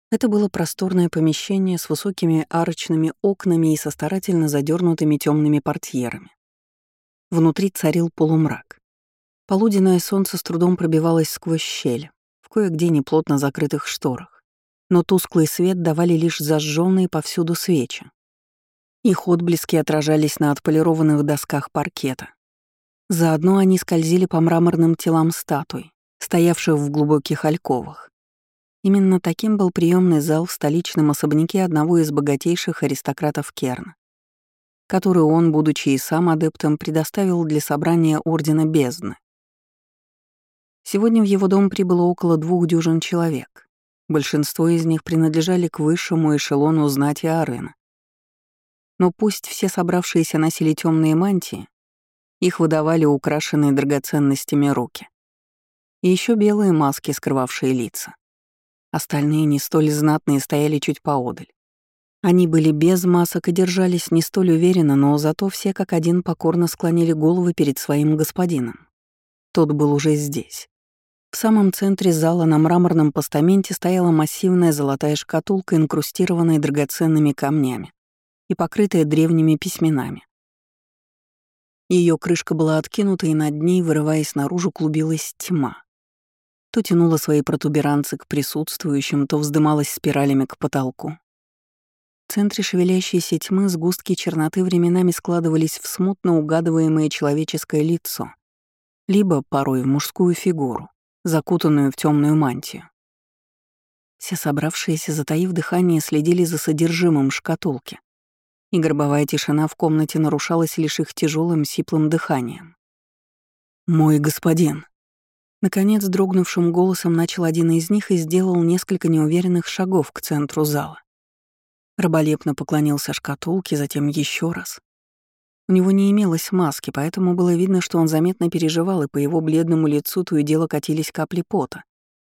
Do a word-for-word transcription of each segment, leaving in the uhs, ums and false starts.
Это было просторное помещение с высокими арочными окнами и со старательно задернутыми темными портьерами. Внутри царил полумрак. Полуденное солнце с трудом пробивалось сквозь щель, в кое-где неплотно закрытых шторах, но тусклый свет давали лишь зажженные повсюду свечи. Их отблески отражались на отполированных досках паркета. Заодно они скользили по мраморным телам статуй, стоявших в глубоких альковах. Именно таким был приемный зал в столичном особняке одного из богатейших аристократов Керна, который он, будучи и сам адептом, предоставил для собрания Ордена Бездны. Сегодня в его дом прибыло около двух дюжин человек. Большинство из них принадлежали к высшему эшелону знати Арена. Но пусть все собравшиеся носили темные мантии, их выдавали украшенные драгоценностями руки. И еще белые маски, скрывавшие лица. Остальные, не столь знатные, стояли чуть поодаль. Они были без масок и держались не столь уверенно, но зато все как один покорно склонили головы перед своим господином. Тот был уже здесь. В самом центре зала на мраморном постаменте стояла массивная золотая шкатулка, инкрустированная драгоценными камнями и покрытая древними письменами. Ее крышка была откинута, и над ней, вырываясь наружу, клубилась тьма. То тянула свои протуберанцы к присутствующим, то вздымалась спиралями к потолку. В центре шевелящейся тьмы сгустки черноты временами складывались в смутно угадываемое человеческое лицо, либо порой в мужскую фигуру, закутанную в темную мантию. Все собравшиеся, затаив дыхание, следили за содержимым шкатулки, и гробовая тишина в комнате нарушалась лишь их тяжелым сиплым дыханием. «Мой господин!» Наконец, дрогнувшим голосом начал один из них и сделал несколько неуверенных шагов к центру зала. Раболепно поклонился шкатулке, затем еще раз. У него не имелось маски, поэтому было видно, что он заметно переживал, и по его бледному лицу то и дело катились капли пота.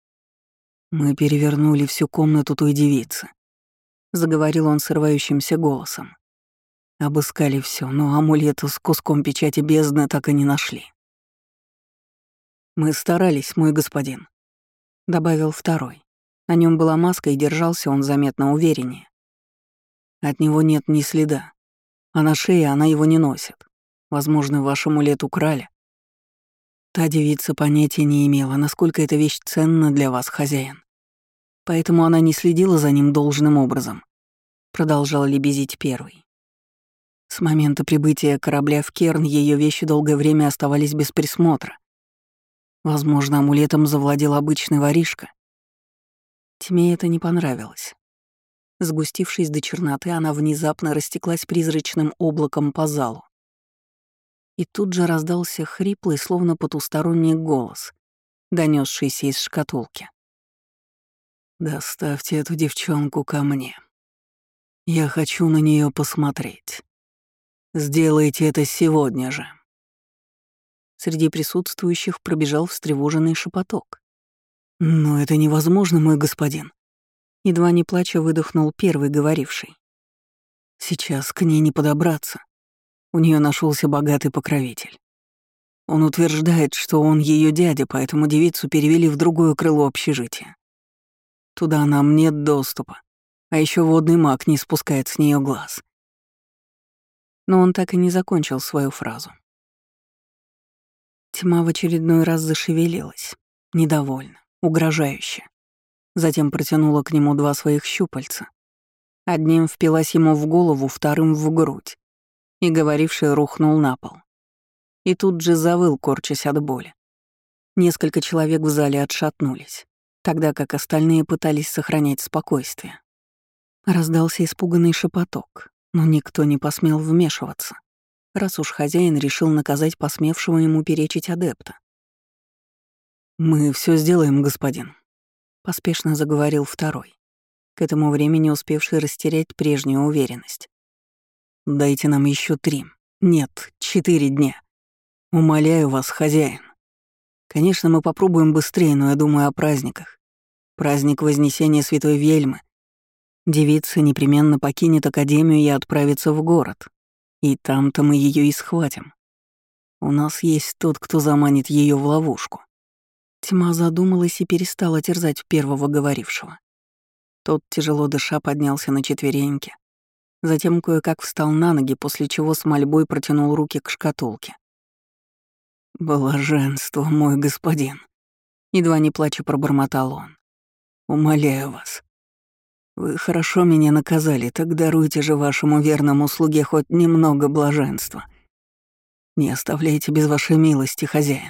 «Мы перевернули всю комнату той девицы», — заговорил он срывающимся голосом. «Обыскали все, но амулета с куском печати бездны так и не нашли». «Мы старались, мой господин», — добавил второй. На нем была маска, и держался он заметно увереннее. «От него нет ни следа, а на шее она его не носит. Возможно, ваш амулет украли». Та девица понятия не имела, насколько эта вещь ценна для вас, хозяин. Поэтому она не следила за ним должным образом, продолжал лебезить первый. С момента прибытия корабля в Керн ее вещи долгое время оставались без присмотра. Возможно, амулетом завладел обычный воришка. Тьме это не понравилось. Сгустившись до черноты, она внезапно растеклась призрачным облаком по залу. И тут же раздался хриплый, словно потусторонний голос, донесшийся из шкатулки. «Доставьте эту девчонку ко мне. Я хочу на нее посмотреть. Сделайте это сегодня же». Среди присутствующих пробежал встревоженный шепоток. «Но это невозможно, мой господин», — едва не плача выдохнул первый говоривший. «Сейчас к ней не подобраться. У нее нашелся богатый покровитель. Он утверждает, что он ее дядя, поэтому девицу перевели в другое крыло общежития. Туда нам нет доступа, а еще водный маг не спускает с нее глаз». Но он так и не закончил свою фразу. Тьма в очередной раз зашевелилась, недовольно, угрожающе. Затем протянула к нему два своих щупальца. Одним впилась ему в голову, вторым — в грудь. И говоривший рухнул на пол. И тут же завыл, корчась от боли. Несколько человек в зале отшатнулись, тогда как остальные пытались сохранять спокойствие. Раздался испуганный шепоток, но никто не посмел вмешиваться, раз уж хозяин решил наказать посмевшего ему перечить адепта. «Мы все сделаем, господин», — поспешно заговорил второй, к этому времени успевший растерять прежнюю уверенность. «Дайте нам еще три, нет, четыре дня. Умоляю вас, хозяин. Конечно, мы попробуем быстрее, но я думаю о праздниках. Праздник Вознесения Святой Вельмы. Девица непременно покинет Академию и отправится в город. И там-то мы ее и схватим. У нас есть тот, кто заманит ее в ловушку». Тьма задумалась и перестала терзать первого говорившего. Тот, тяжело дыша, поднялся на четвереньки. Затем кое-как встал на ноги, после чего с мольбой протянул руки к шкатулке. «Блаженство, мой господин!» Едва не плача пробормотал он. «Умоляю вас. Вы хорошо меня наказали, так даруйте же вашему верному слуге хоть немного блаженства. Не оставляйте без вашей милости, хозяин».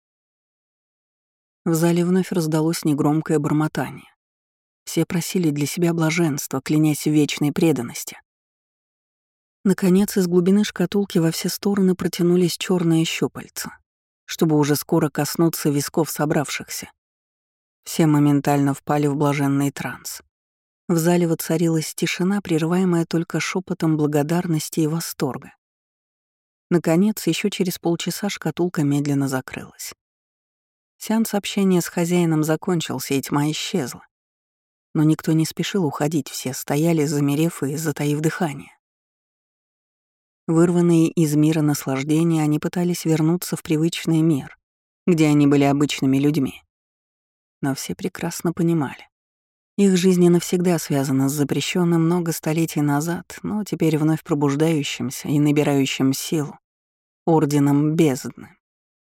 В зале вновь раздалось негромкое бормотание. Все просили для себя блаженства, клянясь в вечной преданности. Наконец, из глубины шкатулки во все стороны протянулись черные щупальца, чтобы уже скоро коснуться висков собравшихся. Все моментально впали в блаженный транс. В зале воцарилась тишина, прерываемая только шепотом благодарности и восторга. Наконец, еще через полчаса шкатулка медленно закрылась. Сеанс общения с хозяином закончился, и тьма исчезла. Но никто не спешил уходить, все стояли, замерев и затаив дыхание. Вырванные из мира наслаждения, они пытались вернуться в привычный мир, где они были обычными людьми. Но все прекрасно понимали. Их жизнь навсегда связана с запрещенным много столетий назад, но теперь вновь пробуждающимся и набирающим силу Орденом Бездны.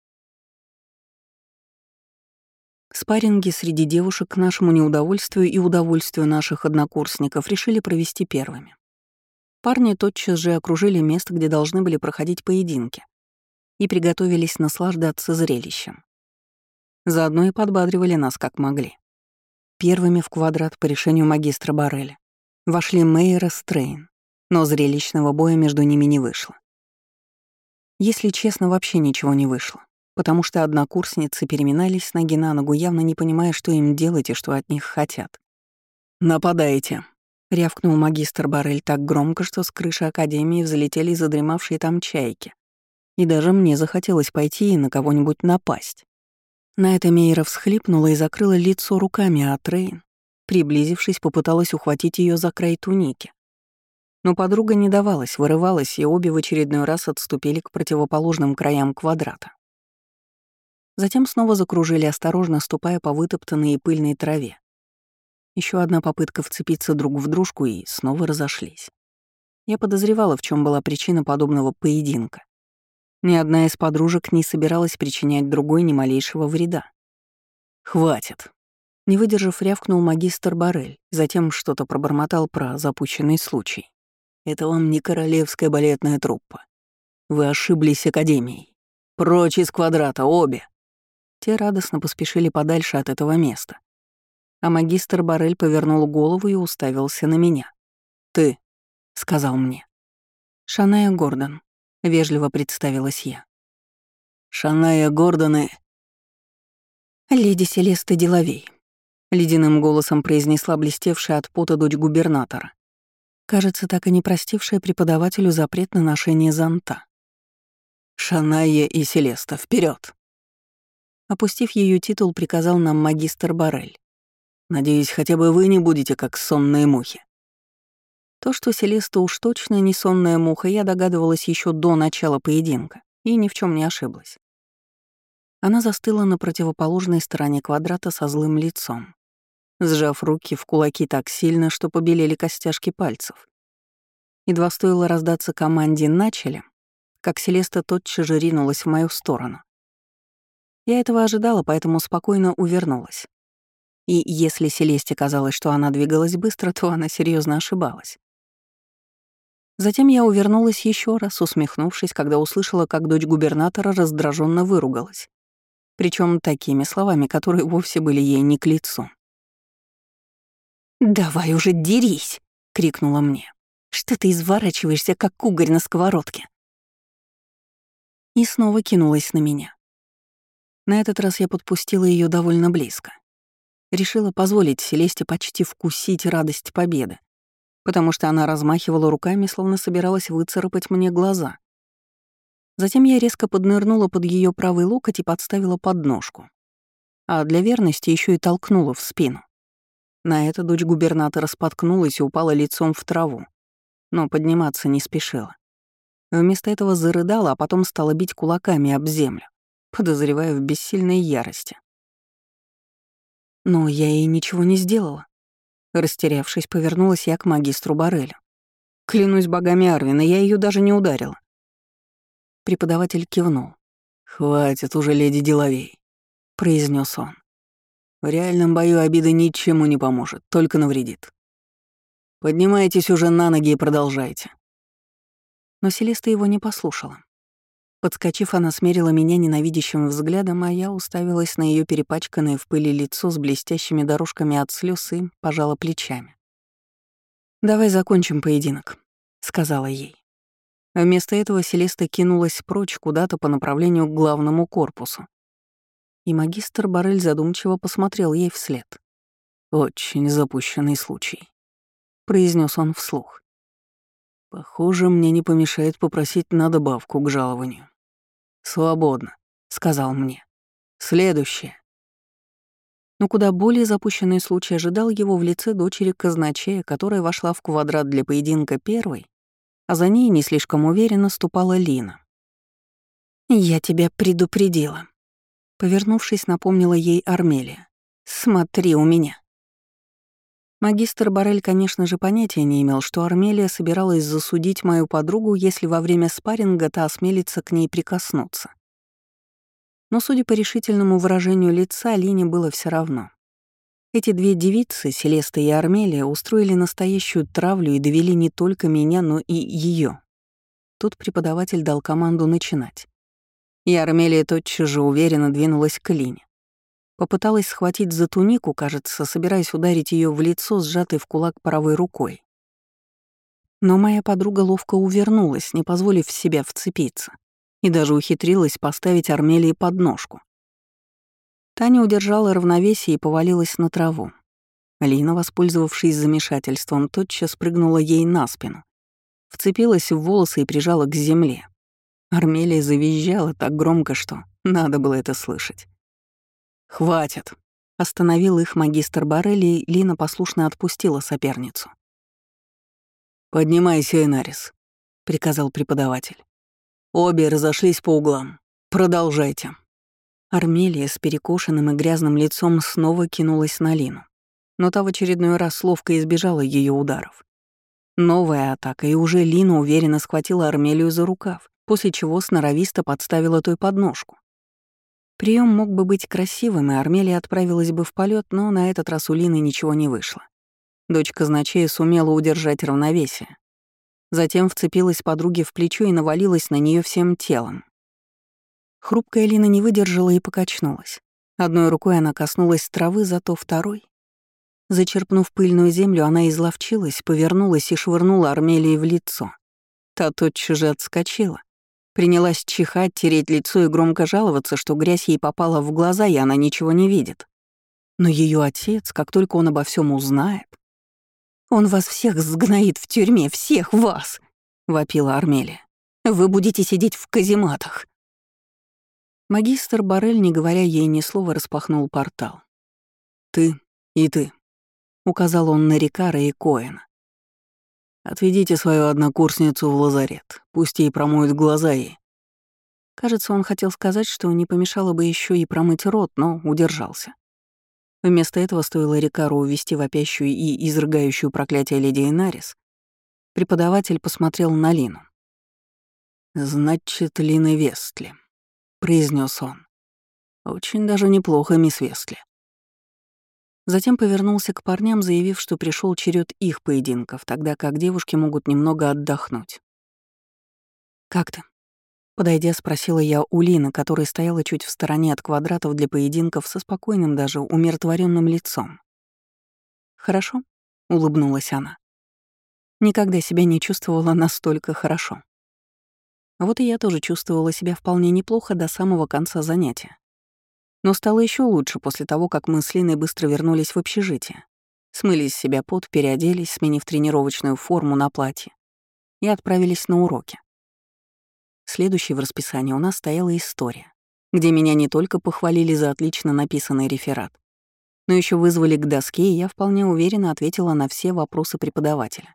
Спарринги среди девушек к нашему неудовольствию и удовольствию наших однокурсников решили провести первыми. Парни тотчас же окружили место, где должны были проходить поединки, и приготовились наслаждаться зрелищем. Заодно и подбадривали нас как могли. Первыми в квадрат по решению магистра Барреля вошли Мейра с Трейн, но зрелищного боя между ними не вышло. Если честно, вообще ничего не вышло, потому что однокурсницы переминались с ноги на ногу, явно не понимая, что им делать и что от них хотят. «Нападайте!» — рявкнул магистр Баррель так громко, что с крыши академии взлетели задремавшие там чайки. И даже мне захотелось пойти и на кого-нибудь напасть. На это Мейра всхлипнула и закрыла лицо руками, а Трейн, приблизившись, попыталась ухватить ее за край туники. Но подруга не давалась, вырывалась, и обе в очередной раз отступили к противоположным краям квадрата. Затем снова закружили, осторожно ступая по вытоптанной и пыльной траве. Еще одна попытка вцепиться друг в дружку, и снова разошлись. Я подозревала, в чем была причина подобного поединка. Ни одна из подружек не собиралась причинять другой ни малейшего вреда. «Хватит!» Не выдержав, рявкнул магистр Баррель, затем что-то пробормотал про запущенный случай. «Это вам не королевская балетная труппа. Вы ошиблись академией. Прочь из квадрата, обе!» Те радостно поспешили подальше от этого места. А магистр Баррель повернул голову и уставился на меня. «Ты», — сказал мне. «Шаная Гордон», — вежливо представилась я. «Шаная Гордон и...» «Леди Селеста Деловей», — ледяным голосом произнесла блестевшая от пота дочь губернатора, кажется, так и не простившая преподавателю запрет на ношение зонта. «Шаная и Селеста, вперед! Опустив ее титул, приказал нам магистр Баррель. «Надеюсь, хотя бы вы не будете как сонные мухи». То, что Селеста уж точно не сонная муха, я догадывалась еще до начала поединка и ни в чем не ошиблась. Она застыла на противоположной стороне квадрата со злым лицом, сжав руки в кулаки так сильно, что побелели костяшки пальцев. Едва стоило раздаться команде «начали», как Селеста тотчас же ринулась в мою сторону. Я этого ожидала, поэтому спокойно увернулась. И если Селесте казалось, что она двигалась быстро, то она серьезно ошибалась. Затем я увернулась еще раз, усмехнувшись, когда услышала, как дочь губернатора раздраженно выругалась. Причем такими словами, которые вовсе были ей не к лицу. «Давай уже дерись!» — крикнула мне. «Что ты изворачиваешься, как угорь на сковородке?» И снова кинулась на меня. На этот раз я подпустила ее довольно близко. Решила позволить Селесте почти вкусить радость победы, потому что она размахивала руками, словно собиралась выцарапать мне глаза. Затем я резко поднырнула под ее правый локоть и подставила подножку. А для верности еще и толкнула в спину. На это дочь губернатора споткнулась и упала лицом в траву, но подниматься не спешила. Вместо этого зарыдала, а потом стала бить кулаками об землю, подозревая в бессильной ярости. Но я ей ничего не сделала. Растерявшись, повернулась я к магистру Барелю. Клянусь богами Арвина, я ее даже не ударила. Преподаватель кивнул. «Хватит уже, леди Деловей», — произнес он. «В реальном бою обида ничему не поможет, только навредит. Поднимайтесь уже на ноги и продолжайте». Но Селеста его не послушала. Подскочив, она смерила меня ненавидящим взглядом, а я уставилась на ее перепачканное в пыли лицо с блестящими дорожками от слез и пожала плечами. «Давай закончим поединок», — сказала ей. Вместо этого Селеста кинулась прочь куда-то по направлению к главному корпусу. И магистр Барель задумчиво посмотрел ей вслед. «Очень запущенный случай», — произнес он вслух. «Похоже, мне не помешает попросить на добавку к жалованию». «Свободно», — сказал мне. «Следующее». Но куда более запущенный случай ожидал его в лице дочери казначея, которая вошла в квадрат для поединка первой, а за ней не слишком уверенно ступала Лина. «Я тебя предупредила», — повернувшись, напомнила ей Армелия. «Смотри у меня». Магистр Барель, конечно же, понятия не имел, что Армелия собиралась засудить мою подругу, если во время спарринга та осмелится к ней прикоснуться. Но, судя по решительному выражению лица, Лине было все равно. Эти две девицы, Селеста и Армелия, устроили настоящую травлю и довели не только меня, но и ее. Тут преподаватель дал команду начинать. И Армелия тотчас же уверенно двинулась к Лине. Попыталась схватить за тунику, кажется, собираясь ударить ее в лицо, сжатой в кулак правой рукой. Но моя подруга ловко увернулась, не позволив в себя вцепиться, и даже ухитрилась поставить Армелии подножку. Таня удержала равновесие и повалилась на траву. Лина, воспользовавшись замешательством, тотчас прыгнула ей на спину, вцепилась в волосы и прижала к земле. Армелия завизжала так громко, что надо было это слышать. «Хватит!» — остановил их магистр Барель, и Лина послушно отпустила соперницу. «Поднимайся, Энарис», — приказал преподаватель. «Обе разошлись по углам. Продолжайте». Армелия с перекошенным и грязным лицом снова кинулась на Лину, но та в очередной раз ловко избежала ее ударов. Новая атака, и уже Лина уверенно схватила Армелию за рукав, после чего сноровисто подставила той подножку. Прием мог бы быть красивым, и Армелия отправилась бы в полет, но на этот раз у Лины ничего не вышло. Дочь казначея сумела удержать равновесие. Затем вцепилась подруге в плечо и навалилась на нее всем телом. Хрупкая Лина не выдержала и покачнулась. Одной рукой она коснулась травы, зато второй. Зачерпнув пыльную землю, она изловчилась, повернулась и швырнула Армелии в лицо. Та тотчас же отскочила. Принялась чихать, тереть лицо и громко жаловаться, что грязь ей попала в глаза, и она ничего не видит. Но ее отец, как только он обо всем узнает... «Он вас всех сгноит в тюрьме, всех вас!» — вопила Армелия. «Вы будете сидеть в казематах!» Магистр Барель, не говоря ей ни слова, распахнул портал. «Ты и ты», — указал он на Рикара и Коэна. «Отведите свою однокурсницу в лазарет, пусть ей промоют глаза и...» Кажется, он хотел сказать, что не помешало бы еще и промыть рот, но удержался. Вместо этого стоило Рикару увести вопящую и изрыгающую проклятие леди Энарис. Преподаватель посмотрел на Лину. «Значит, Лина Вестли», — произнес он. «Очень даже неплохо, мисс Вестли». Затем повернулся к парням, заявив, что пришел черед их поединков, тогда как девушки могут немного отдохнуть. «Как ты?» Подойдя, спросила я у Лины, которая стояла чуть в стороне от квадратов для поединков со спокойным, даже умиротворенным лицом. «Хорошо?» — улыбнулась она. Никогда себя не чувствовала настолько хорошо. Вот и я тоже чувствовала себя вполне неплохо до самого конца занятия. Но стало еще лучше после того, как мы с Линой быстро вернулись в общежитие. Смыли с себя пот, переоделись, сменив тренировочную форму на платье, и отправились на уроки. Следующей в расписании у нас стояла история, где меня не только похвалили за отлично написанный реферат, но еще вызвали к доске, и я вполне уверенно ответила на все вопросы преподавателя.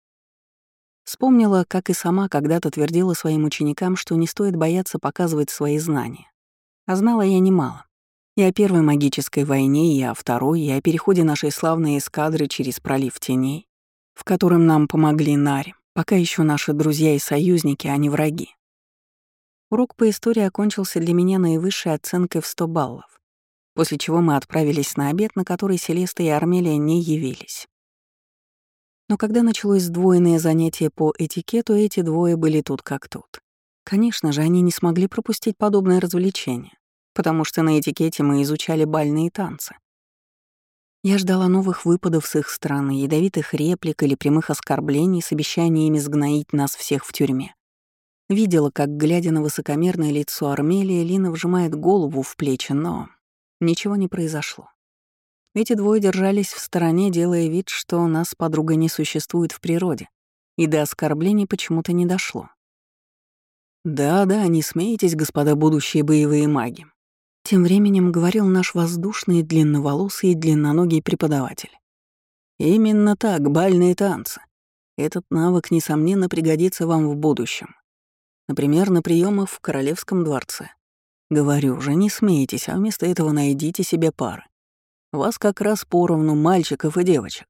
Вспомнила, как и сама когда-то твердила своим ученикам, что не стоит бояться показывать свои знания. А знала я немало. И о Первой магической войне, и о Второй, и о переходе нашей славной эскадры через пролив теней, в котором нам помогли Нари, пока еще наши друзья и союзники, а не враги. Урок по истории окончился для меня наивысшей оценкой в сто баллов, после чего мы отправились на обед, на который Селеста и Армелия не явились. Но когда началось сдвоенное занятие по этикету, эти двое были тут как тут. Конечно же, они не смогли пропустить подобное развлечение, потому что на этикете мы изучали бальные танцы. Я ждала новых выпадов с их стороны, ядовитых реплик или прямых оскорблений с обещаниями сгноить нас всех в тюрьме. Видела, как, глядя на высокомерное лицо Армелии, Лина вжимает голову в плечи, но ничего не произошло. Эти двое держались в стороне, делая вид, что у нас с подругой не существует в природе, и до оскорблений почему-то не дошло. «Да-да, не смейтесь, господа будущие боевые маги», — тем временем говорил наш воздушный, длинноволосый и длинноногий преподаватель. «Именно так, бальные танцы. Этот навык, несомненно, пригодится вам в будущем. Например, на приемах в Королевском дворце. Говорю же, не смейтесь, а вместо этого найдите себе пары. Вас как раз поровну мальчиков и девочек».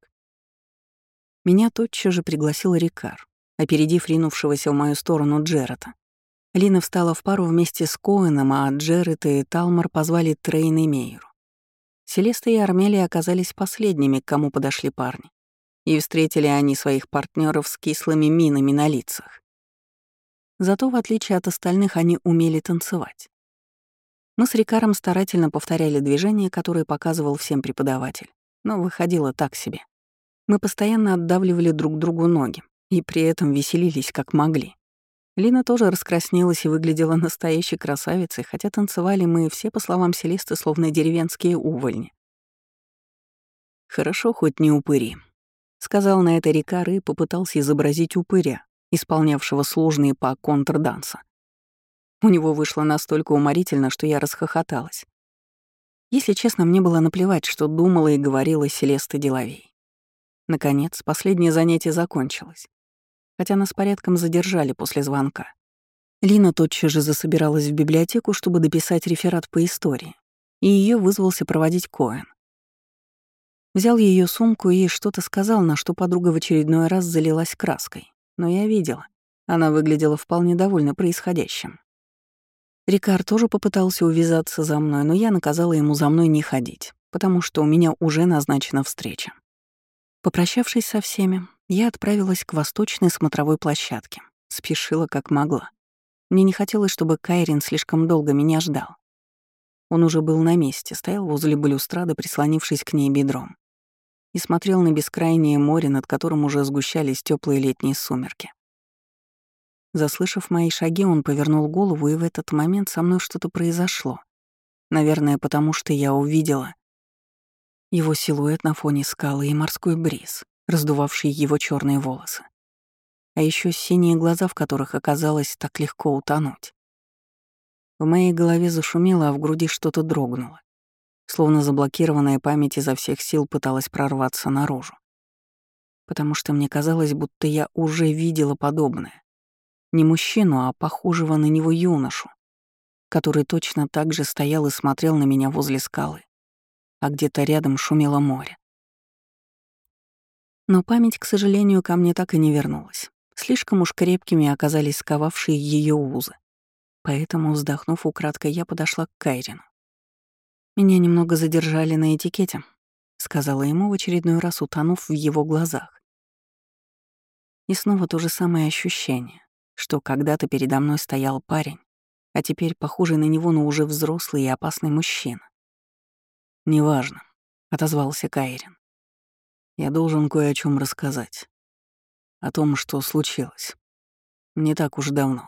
Меня тотчас же пригласил Рикар, опередив ринувшегося в мою сторону Джерета. Лина встала в пару вместе с Коэном, а Джерет и Талмор позвали Трейн и Мейру. Селеста и Армелия оказались последними, к кому подошли парни, и встретили они своих партнеров с кислыми минами на лицах. Зато, в отличие от остальных, они умели танцевать. Мы с Рикаром старательно повторяли движения, которые показывал всем преподаватель, но выходило так себе. Мы постоянно отдавливали друг другу ноги и при этом веселились как могли. Лина тоже раскраснелась и выглядела настоящей красавицей, хотя танцевали мы все, по словам Селесты, словно деревенские увольни. «Хорошо, хоть не упыри», — сказал на это Рикар и попытался изобразить упыря, исполнявшего сложные па контрданса. У него вышло настолько уморительно, что я расхохоталась. Если честно, мне было наплевать, что думала и говорила Селеста Деловей. Наконец, последнее занятие закончилось, хотя нас порядком задержали после звонка. Лина тотчас же засобиралась в библиотеку, чтобы дописать реферат по истории, и ее вызвался проводить Коэн. Взял ее сумку и что-то сказал, на что подруга в очередной раз залилась краской, но я видела. Она выглядела вполне довольна происходящим. Рикар тоже попытался увязаться за мной, но я наказала ему за мной не ходить, потому что у меня уже назначена встреча. Попрощавшись со всеми, я отправилась к восточной смотровой площадке. Спешила как могла. Мне не хотелось, чтобы Кайрин слишком долго меня ждал. Он уже был на месте, стоял возле балюстрады, прислонившись к ней бедром, и смотрел на бескрайнее море, над которым уже сгущались теплые летние сумерки. Заслышав мои шаги, он повернул голову, и в этот момент со мной что-то произошло. Наверное, потому что я увидела его силуэт на фоне скалы и морской бриз, раздувавший его черные волосы. А еще синие глаза, в которых оказалось так легко утонуть. В моей голове зашумело, а в груди что-то дрогнуло, словно заблокированная память изо всех сил пыталась прорваться наружу. Потому что мне казалось, будто я уже видела подобное. Не мужчину, а похожего на него юношу, который точно так же стоял и смотрел на меня возле скалы, а где-то рядом шумело море. Но память, к сожалению, ко мне так и не вернулась. Слишком уж крепкими оказались сковавшие ее узы. Поэтому, вздохнув украдкой, я подошла к Кайрину. «Меня немного задержали на этикете», — сказала ему в очередной раз, утонув в его глазах. И снова то же самое ощущение, что когда-то передо мной стоял парень, а теперь похожий на него, но уже взрослый и опасный мужчина. «Неважно», — отозвался Кайрин. «Я должен кое о чем рассказать. О том, что случилось. Не так уж давно».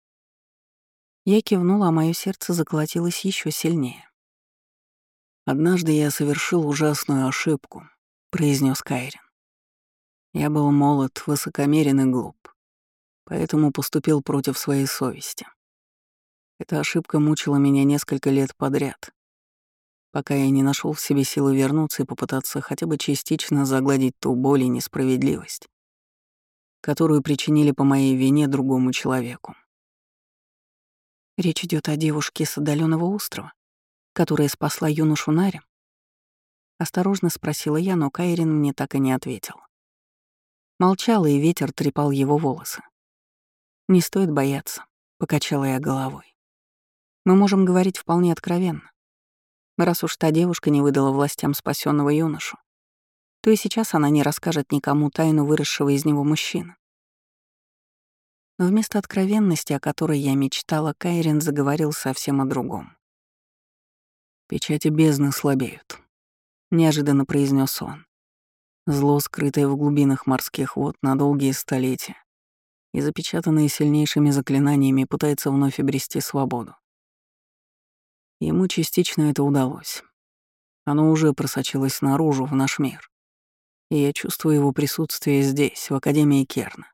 Я кивнула, а мое сердце заколотилось еще сильнее. «Однажды я совершил ужасную ошибку», — произнес Кайрин. «Я был молод, высокомерен и глуп, поэтому поступил против своей совести. Эта ошибка мучила меня несколько лет подряд, пока я не нашел в себе силы вернуться и попытаться хотя бы частично загладить ту боль и несправедливость, которую причинили по моей вине другому человеку». «Речь идет о девушке с отдаленного острова?» которая спасла юношу Нари? Осторожно спросила я, но Кайрин мне так и не ответил. Молчала, и ветер трепал его волосы. «Не стоит бояться», — покачала я головой. «Мы можем говорить вполне откровенно. Раз уж та девушка не выдала властям спасенного юношу, то и сейчас она не расскажет никому тайну выросшего из него мужчины». Но вместо откровенности, о которой я мечтала, Кайрин заговорил совсем о другом. «Печати бездны слабеют», — неожиданно произнес он. «Зло, скрытое в глубинах морских вод на долгие столетия и запечатанное сильнейшими заклинаниями, пытается вновь обрести свободу. Ему частично это удалось. Оно уже просочилось наружу, в наш мир. И я чувствую его присутствие здесь, в Академии Керна.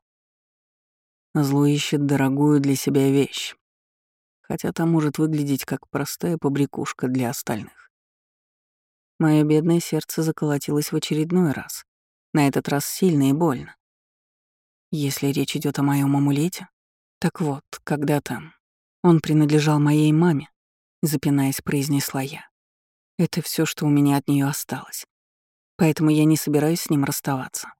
Зло ищет дорогую для себя вещь, хотя та может выглядеть как простая побрякушка для остальных. Моё бедное сердце заколотилось в очередной раз, на этот раз сильно и больно. Если речь идет о моем амулете, так вот, когда-то он принадлежал моей маме, запинаясь, произнесла я. Это все, что у меня от нее осталось. Поэтому я не собираюсь с ним расставаться.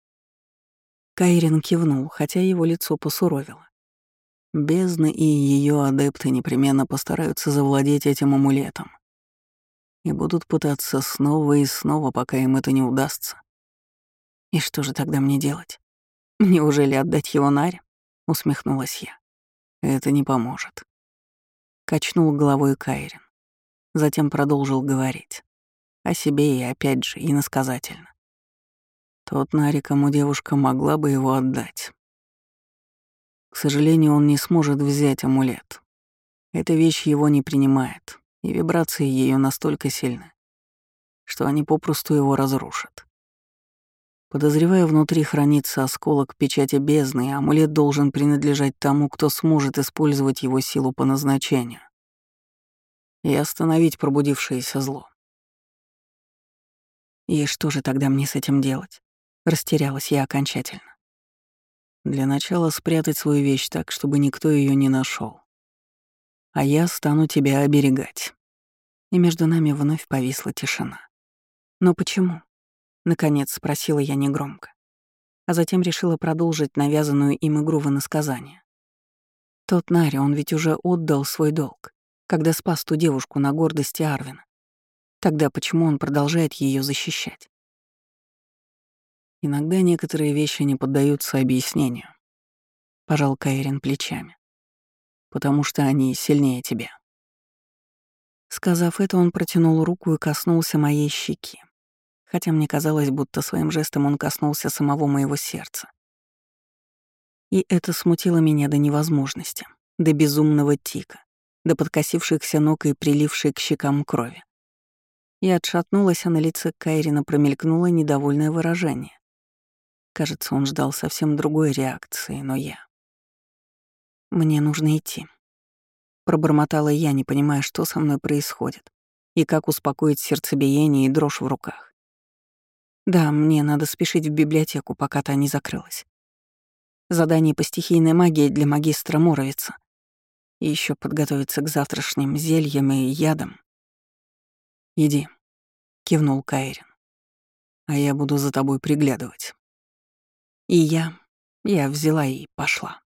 Кайрин кивнул, хотя его лицо посуровило. Бездна и ее адепты непременно постараются завладеть этим амулетом и будут пытаться снова и снова, пока им это не удастся. И что же тогда мне делать? Неужели отдать его Наре? Усмехнулась я. Это не поможет. Качнул головой Кайрин. Затем продолжил говорить. О себе и опять же иносказательно. Тот Нари, кому девушка могла бы его отдать. К сожалению, он не сможет взять амулет. Эта вещь его не принимает, и вибрации ее настолько сильны, что они попросту его разрушат. Подозревая, внутри хранится осколок печати бездны, и амулет должен принадлежать тому, кто сможет использовать его силу по назначению и остановить пробудившееся зло. И что же тогда мне с этим делать? Растерялась я окончательно. Для начала спрятать свою вещь так, чтобы никто ее не нашел. А я стану тебя оберегать. И между нами вновь повисла тишина. Но почему? Наконец спросила я негромко, а затем решила продолжить навязанную им игру в иносказание. Тот Нари, он ведь уже отдал свой долг, когда спас ту девушку на гордости Арвина. Тогда почему он продолжает ее защищать? Иногда некоторые вещи не поддаются объяснению. Пожал Кайрин плечами. Потому что они сильнее тебя. Сказав это, он протянул руку и коснулся моей щеки, хотя мне казалось, будто своим жестом он коснулся самого моего сердца. И это смутило меня до невозможности, до безумного тика, до подкосившихся ног и прилившей к щекам крови. Я отшатнулась, а на лице Кайрина промелькнуло недовольное выражение. Кажется, он ждал совсем другой реакции, но я... «Мне нужно идти», — пробормотала я, не понимая, что со мной происходит и как успокоить сердцебиение и дрожь в руках. «Да, мне надо спешить в библиотеку, пока та не закрылась. Задание по стихийной магии для магистра Моровица. И еще подготовиться к завтрашним зельям и ядам». «Иди», — кивнул Кайрин, — «а я буду за тобой приглядывать». И я... я взяла и пошла.